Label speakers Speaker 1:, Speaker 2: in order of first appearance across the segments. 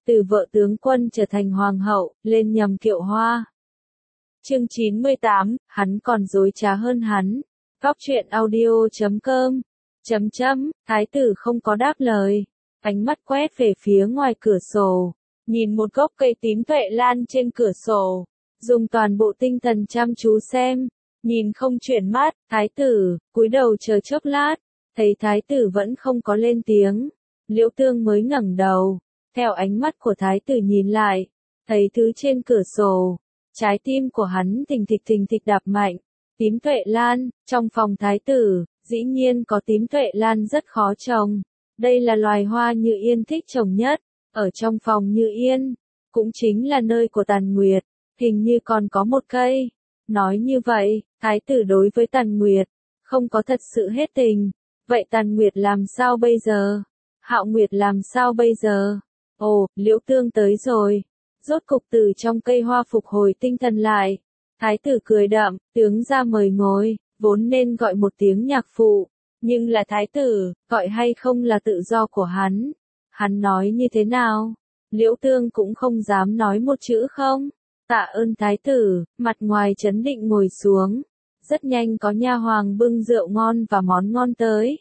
Speaker 1: từ vợ tướng quân trở thành hoàng hậu, lên nhầm kiệu hoa. Chương 98, hắn còn dối trá hơn hắn. Góc truyện audio.com. Thái tử không có đáp lời. Ánh mắt quét về phía ngoài cửa sổ. Nhìn một gốc cây tím tuệ lan trên cửa sổ. Dùng toàn bộ tinh thần chăm chú xem. Nhìn không chuyển mắt, thái tử, cúi đầu chờ chốc lát. Thấy thái tử vẫn không có lên tiếng. Liễu Tương mới ngẩng đầu. Theo ánh mắt của thái tử nhìn lại. Thấy thứ trên cửa sổ. Trái tim của hắn thình thịch đạp mạnh. Tím tuệ lan, trong phòng thái tử, dĩ nhiên có tím tuệ lan rất khó trồng. Đây là loài hoa Như Yên thích trồng nhất, ở trong phòng Như Yên, cũng chính là nơi của Tàn Nguyệt, hình như còn có một cây. Nói như vậy, thái tử đối với Tàn Nguyệt, không có thật sự hết tình. Vậy Tàn Nguyệt làm sao bây giờ? Hạo Nguyệt làm sao bây giờ? Ồ, Liễu Tương tới rồi. Rốt cục từ trong cây hoa phục hồi tinh thần lại. Thái tử cười đậm, tướng ra mời ngồi, vốn nên gọi một tiếng nhạc phụ. Nhưng là thái tử, gọi hay không là tự do của hắn. Hắn nói như thế nào? Liễu Tương cũng không dám nói một chữ không. Tạ ơn thái tử, mặt ngoài trấn định ngồi xuống. Rất nhanh có nha hoàng bưng rượu ngon và món ngon tới.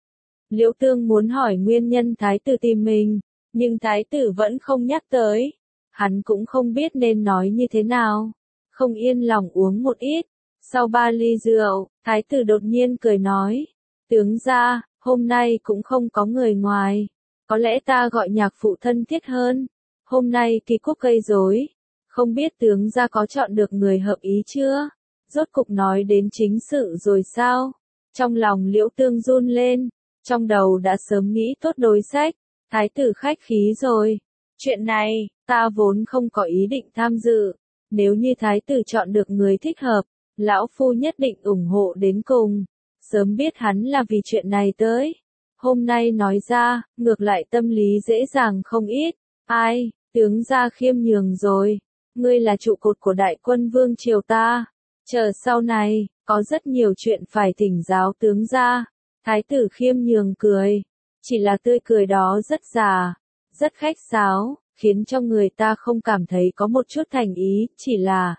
Speaker 1: Liễu Tương muốn hỏi nguyên nhân thái tử tìm mình, nhưng thái tử vẫn không nhắc tới. Hắn cũng không biết nên nói như thế nào. Không yên lòng uống một ít. Sau 3 ly rượu, thái tử đột nhiên cười nói. Tướng gia, hôm nay cũng không có người ngoài. Có lẽ ta gọi nhạc phụ thân thiết hơn. Hôm nay kỳ quốc gây rối. Không biết tướng gia có chọn được người hợp ý chưa? Rốt cục nói đến chính sự rồi sao? Trong lòng Liễu Tương run lên. Trong đầu đã sớm nghĩ tốt đối sách. Thái tử khách khí rồi. Chuyện này, ta vốn không có ý định tham dự. Nếu như thái tử chọn được người thích hợp, lão phu nhất định ủng hộ đến cùng. Sớm biết hắn là vì chuyện này tới. Hôm nay nói ra, ngược lại tâm lý dễ dàng không ít. Ai, tướng gia khiêm nhường rồi. Ngươi là trụ cột của đại quân vương triều ta. Chờ sau này, có rất nhiều chuyện phải thỉnh giáo tướng gia. Thái tử khiêm nhường cười. Chỉ là tươi cười đó rất già, rất khách sáo, khiến cho người ta không cảm thấy có một chút thành ý, chỉ là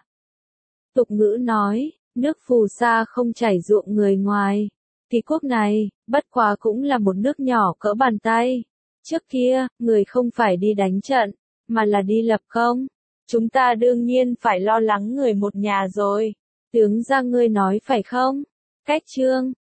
Speaker 1: tục ngữ nói, nước phù sa không chảy ruộng người ngoài. Kỳ quốc này, bất quá cũng là một nước nhỏ cỡ bàn tay. Trước kia, người không phải đi đánh trận, mà là đi lập công. Chúng ta đương nhiên phải lo lắng người một nhà rồi. Tướng gia ngươi nói phải không? Cách chương